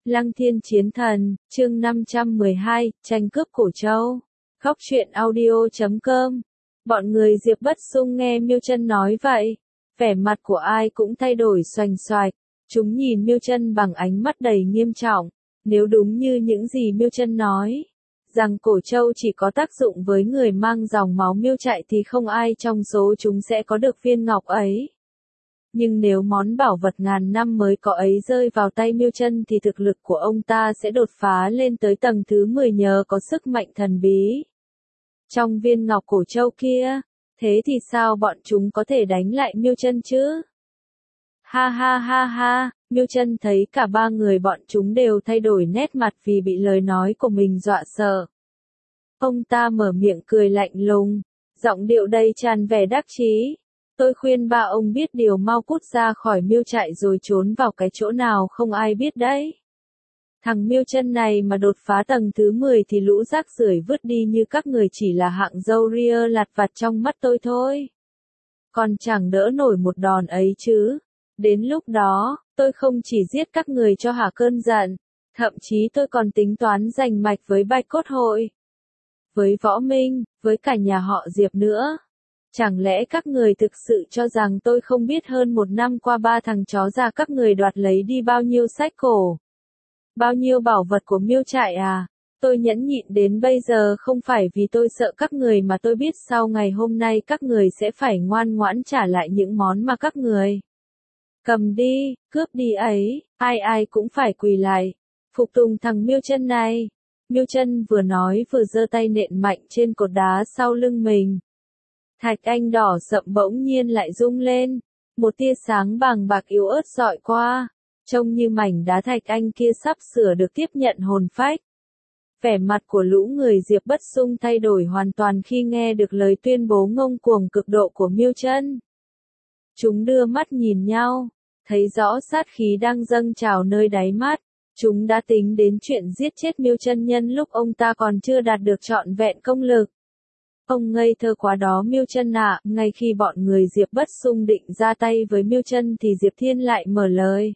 Lăng Thiên Chiến Thần, chương 512, tranh cướp Cổ Châu. Góc truyện audio.com. Bọn người Diệp Bất Xung nghe Miêu Chân nói vậy, vẻ mặt của ai cũng thay đổi xoành xoạch. Chúng nhìn Miêu Chân bằng ánh mắt đầy nghiêm trọng. Nếu đúng như những gì Miêu Chân nói, rằng Cổ Châu chỉ có tác dụng với người mang dòng máu Miêu Trại thì không ai trong số chúng sẽ có được viên ngọc ấy. Nhưng nếu món bảo vật ngàn năm mới có ấy rơi vào tay Miêu Chân thì thực lực của ông ta sẽ đột phá lên tới tầng thứ 10 nhờ có sức mạnh thần bí trong viên ngọc Cổ Châu kia. Thế thì sao bọn chúng có thể đánh lại Miêu Chân chứ? Ha ha ha ha, Miêu Chân thấy cả ba người bọn chúng đều thay đổi nét mặt vì bị lời nói của mình dọa sợ. Ông ta mở miệng cười lạnh lùng, giọng điệu đầy tràn vẻ đắc chí. Tôi khuyên ba ông biết điều mau cút ra khỏi Miêu Trại rồi trốn vào cái chỗ nào không ai biết đấy. Thằng Miêu Chân này mà đột phá tầng thứ 10 thì lũ rác rưởi vứt đi như các người chỉ là hạng râu ria lặt vặt trong mắt tôi thôi. Còn chẳng đỡ nổi một đòn ấy chứ. Đến lúc đó, tôi không chỉ giết các người cho hả cơn giận, thậm chí tôi còn tính toán giành mạch với Bạch Cốt Hội, với Võ Minh, với cả nhà họ Diệp nữa. Chẳng lẽ các người thực sự cho rằng tôi không biết hơn một năm qua ba thằng chó già các người đoạt lấy đi bao nhiêu sách cổ, bao nhiêu bảo vật của Miêu Trại à? Tôi nhẫn nhịn đến bây giờ không phải vì tôi sợ các người mà tôi biết sau ngày hôm nay các người sẽ phải ngoan ngoãn trả lại những món mà các người cầm đi, cướp đi ấy, ai ai cũng phải quỳ lại, phục tùng thằng Miêu Chân này. Miêu Chân vừa nói vừa giơ tay nện mạnh trên cột đá sau lưng mình. Thạch anh đỏ sậm bỗng nhiên lại rung lên, một tia sáng bàng bạc yếu ớt rọi qua, trông như mảnh đá thạch anh kia sắp sửa được tiếp nhận hồn phách. Vẻ mặt của lũ người Diệp Bất Xung thay đổi hoàn toàn khi nghe được lời tuyên bố ngông cuồng cực độ của Miêu Chân. Chúng đưa mắt nhìn nhau, thấy rõ sát khí đang dâng trào nơi đáy mắt. Chúng đã tính đến chuyện giết chết Miêu Chân nhân lúc ông ta còn chưa đạt được trọn vẹn công lực. Ông ngây thơ quá đó Miêu Chân ạ. Ngay khi bọn người Diệp Bất Xung định ra tay với Miêu Chân thì Diệp Thiên lại mở lời.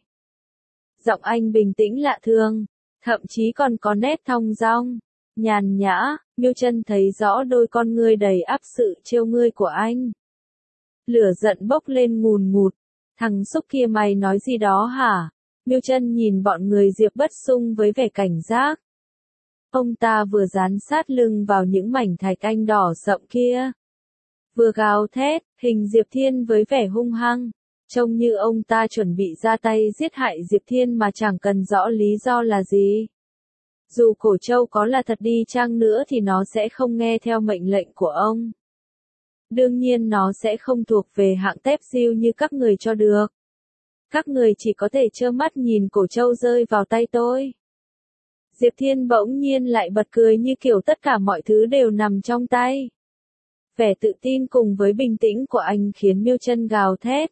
Giọng anh bình tĩnh lạ thường, thậm chí còn có nét thong dong, nhàn nhã. Miêu Chân thấy rõ đôi con ngươi đầy áp sự trêu ngươi của anh. Lửa giận bốc lên ngùn ngụt. Thằng xúc kia mày nói gì đó hả? Miêu Chân nhìn bọn người Diệp Bất Xung với vẻ cảnh giác. Ông ta vừa dán sát lưng vào những mảnh thạch anh đỏ sậm kia, vừa gào thét, hình Diệp Thiên với vẻ hung hăng, trông như ông ta chuẩn bị ra tay giết hại Diệp Thiên mà chẳng cần rõ lý do là gì. Dù Cổ Châu có là thật đi chăng nữa thì nó sẽ không nghe theo mệnh lệnh của ông. Đương nhiên nó sẽ không thuộc về hạng tép diêu như các người cho được. Các người chỉ có thể trơ mắt nhìn Cổ Châu rơi vào tay tôi. Diệp Thiên bỗng nhiên lại bật cười như kiểu tất cả mọi thứ đều nằm trong tay. Vẻ tự tin cùng với bình tĩnh của anh khiến Miêu Chân gào thét.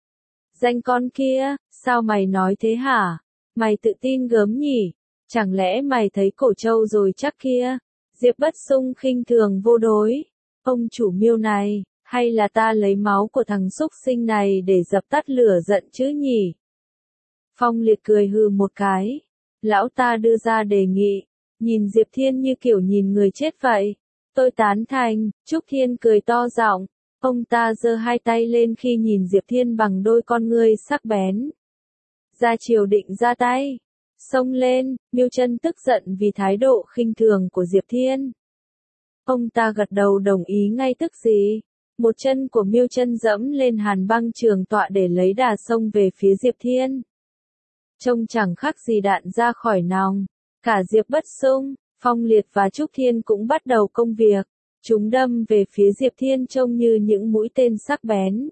Danh con kia, sao mày nói thế hả? Mày tự tin gớm nhỉ? Chẳng lẽ mày thấy Cổ Châu rồi chắc kia? Diệp Bất Xung khinh thường vô đối. Ông chủ Miêu này, hay là ta lấy máu của thằng xúc sinh này để dập tắt lửa giận chứ nhỉ? Phong Liệt cười hừ một cái. Lão ta đưa ra đề nghị, nhìn Diệp Thiên như kiểu nhìn người chết vậy. Tôi tán thành. Trúc Thiên cười to giọng. Ông ta giơ hai tay lên khi nhìn Diệp Thiên bằng đôi con ngươi sắc bén. Ra chiều định ra tay. Xông lên. Miêu Chân tức giận vì thái độ khinh thường của Diệp Thiên. Ông ta gật đầu đồng ý ngay tức thì. Một chân của Miêu Chân dẫm lên hàn băng trường tọa để lấy đà xông về phía Diệp Thiên. Trông chẳng khác gì đạn ra khỏi nòng. Cả Diệp Bất Xung, Phong Liệt và Trúc Thiên cũng bắt đầu công việc. Chúng đâm về phía Diệp Thiên trông như những mũi tên sắc bén.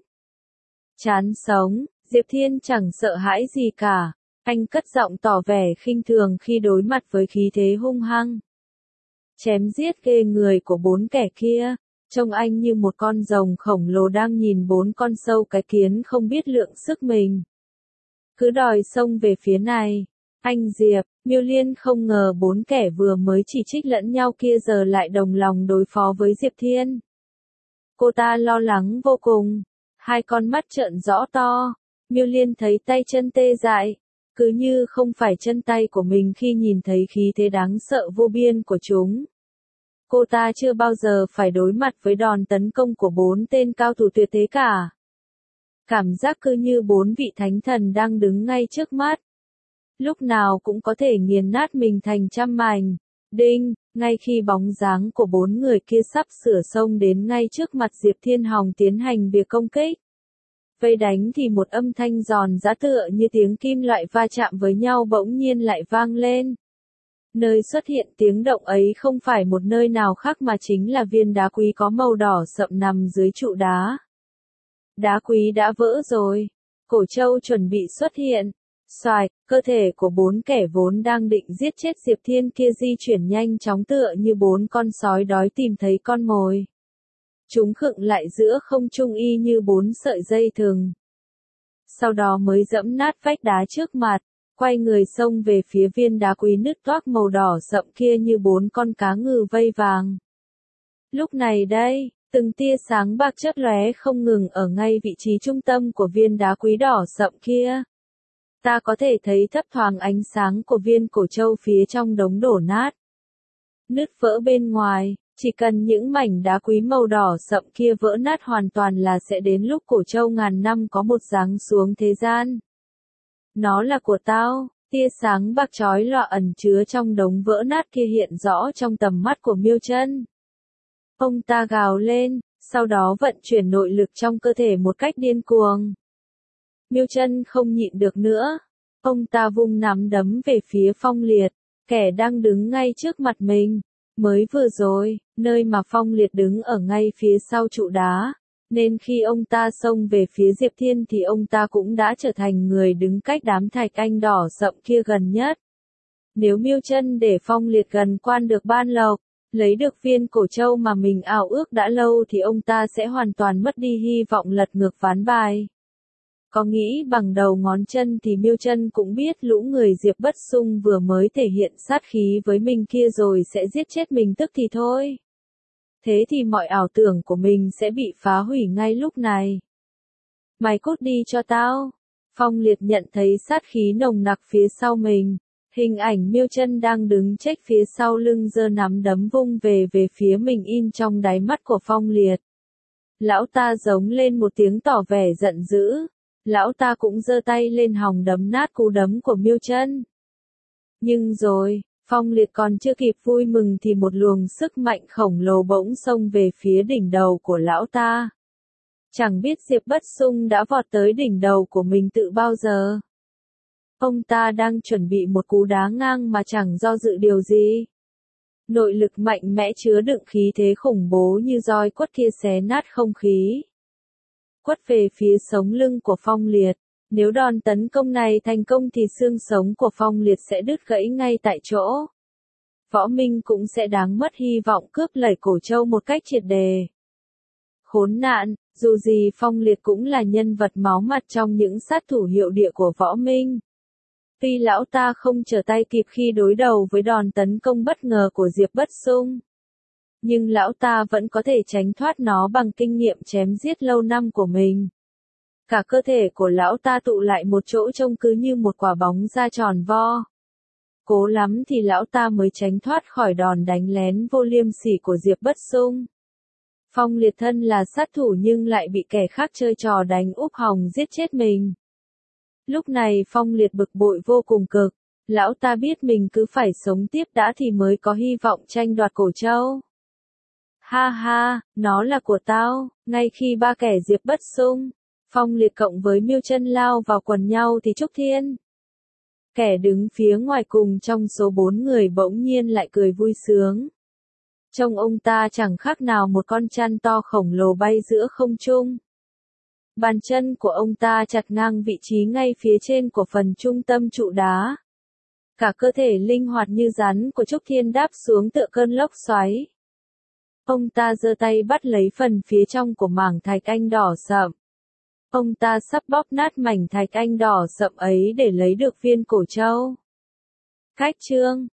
Chán sống, Diệp Thiên chẳng sợ hãi gì cả. Anh cất giọng tỏ vẻ khinh thường khi đối mặt với khí thế hung hăng. Chém giết ghê người của bốn kẻ kia. Trông anh như một con rồng khổng lồ đang nhìn bốn con sâu cái kiến không biết lượng sức mình. Cứ đòi xông về phía này. Anh Diệp, Miêu Liên không ngờ bốn kẻ vừa mới chỉ trích lẫn nhau kia giờ lại đồng lòng đối phó với Diệp Thiên. Cô ta lo lắng vô cùng. Hai con mắt trợn rõ to. Miêu Liên thấy tay chân tê dại. cứ như không phải chân tay của mình khi nhìn thấy khí thế đáng sợ vô biên của chúng. Cô ta chưa bao giờ phải đối mặt với đòn tấn công của 4 tên cao thủ tuyệt thế cả. Cảm giác cứ như 4 vị thánh thần đang đứng ngay trước mắt. Lúc nào cũng có thể nghiền nát mình thành trăm mảnh. Đinh, ngay khi bóng dáng của 4 người kia sắp sửa xông đến ngay trước mặt Diệp Thiên Hồng tiến hành việc công kích. Vây đánh thì một âm thanh giòn giã tựa như tiếng kim loại va chạm với nhau bỗng nhiên lại vang lên. Nơi xuất hiện tiếng động ấy không phải một nơi nào khác mà chính là viên đá quý có màu đỏ sậm nằm dưới trụ đá. Đá quý đã vỡ rồi. Cổ Châu chuẩn bị xuất hiện. Xoài, cơ thể của 4 kẻ vốn đang định giết chết Diệp Thiên kia di chuyển nhanh chóng tựa như 4 con sói đói tìm thấy con mồi. Chúng khựng lại giữa không trung y như 4 sợi dây thừng. Sau đó mới dẫm nát vách đá trước mặt, quay người xông về phía viên đá quý nứt toác màu đỏ sậm kia như 4 con cá ngừ vây vàng. Lúc này đây, từng tia sáng bạc chớp lóe không ngừng ở ngay vị trí trung tâm của viên đá quý đỏ sậm kia. Ta có thể thấy thấp thoáng ánh sáng của viên cổ châu phía trong đống đổ nát. Nứt vỡ bên ngoài, chỉ cần những mảnh đá quý màu đỏ sậm kia vỡ nát hoàn toàn là sẽ đến lúc cổ châu ngàn năm có một giáng xuống thế gian. Nó là của tao, tia sáng bạc chói lòa ẩn chứa trong đống vỡ nát kia hiện rõ trong tầm mắt của Miêu Chân. Ông ta gào lên, sau đó vận chuyển nội lực trong cơ thể một cách điên cuồng. Miêu Chân không nhịn được nữa. Ông ta vung nắm đấm về phía Phong Liệt, kẻ đang đứng ngay trước mặt mình. Mới vừa rồi, nơi mà Phong Liệt đứng ở ngay phía sau trụ đá, nên khi ông ta xông về phía Diệp Thiên thì ông ta cũng đã trở thành người đứng cách đám thạch anh đỏ sậm kia gần nhất. Nếu Miêu Chân để Phong Liệt gần quan được ban lộc, lấy được viên cổ châu mà mình ao ước đã lâu thì ông ta sẽ hoàn toàn mất đi hy vọng lật ngược ván bài. Có nghĩ bằng đầu ngón chân thì Miêu Chân cũng biết lũ người Diệp Bất Xung vừa mới thể hiện sát khí với mình kia rồi sẽ giết chết mình tức thì thôi. Thế thì mọi ảo tưởng của mình sẽ bị phá hủy ngay lúc này. Mày cút đi cho tao. Phong Liệt nhận thấy sát khí nồng nặc phía sau mình. Hình ảnh Miêu Chân đang đứng chếch phía sau lưng giơ nắm đấm vung về phía mình in trong đáy mắt của Phong Liệt. Lão ta giống lên một tiếng tỏ vẻ giận dữ. Lão ta cũng giơ tay lên hòng đấm nát cú đấm của Miêu Chân. Nhưng rồi, Phong Liệt còn chưa kịp vui mừng thì một luồng sức mạnh khổng lồ bỗng xông về phía đỉnh đầu của lão ta. Chẳng biết Diệp Bất Xung đã vọt tới đỉnh đầu của mình từ bao giờ. Ông ta đang chuẩn bị một cú đá ngang mà chẳng do dự điều gì. Nội lực mạnh mẽ chứa đựng khí thế khủng bố như roi quất kia xé nát không khí. Quất về phía sống lưng của Phong Liệt. Nếu đòn tấn công này thành công thì xương sống của Phong Liệt sẽ đứt gãy ngay tại chỗ. Võ Minh cũng sẽ đáng mất hy vọng cướp lấy cổ châu một cách triệt đề. Khốn nạn, dù gì Phong Liệt cũng là nhân vật máu mặt trong những sát thủ hiệu địa của Võ Minh. Tuy lão ta không trở tay kịp khi đối đầu với đòn tấn công bất ngờ của Diệp Bất Xung, nhưng lão ta vẫn có thể tránh thoát nó bằng kinh nghiệm chém giết lâu năm của mình. Cả cơ thể của lão ta tụ lại một chỗ trông cứ như một quả bóng da tròn vo. Cố lắm thì lão ta mới tránh thoát khỏi đòn đánh lén vô liêm sỉ của Diệp Bất Xung. Phong Liệt thân là sát thủ nhưng lại bị kẻ khác chơi trò đánh úp hòng giết chết mình. Lúc này Phong Liệt bực bội vô cùng cực. Lão ta biết mình cứ phải sống tiếp đã thì mới có hy vọng tranh đoạt cổ châu. Ha ha, nó là của tao. Ngay khi ba kẻ Diệp Bất Xung, Phong Liệt cộng với Miêu Chân lao vào quần nhau thì Trúc Thiên, kẻ đứng phía ngoài cùng trong số 4 người bỗng nhiên lại cười vui sướng. Trông ông ta chẳng khác nào một con chăn to khổng lồ bay giữa không trung. Bàn chân của ông ta chặt ngang vị trí ngay phía trên của phần trung tâm trụ đá. Cả cơ thể linh hoạt như rắn của Trúc Thiên đáp xuống tựa cơn lốc xoáy. Ông ta giơ tay bắt lấy phần phía trong của mảng thạch anh đỏ sậm. Ông ta sắp bóp nát mảnh thạch anh đỏ sậm ấy để lấy được viên cổ châu. Cách chương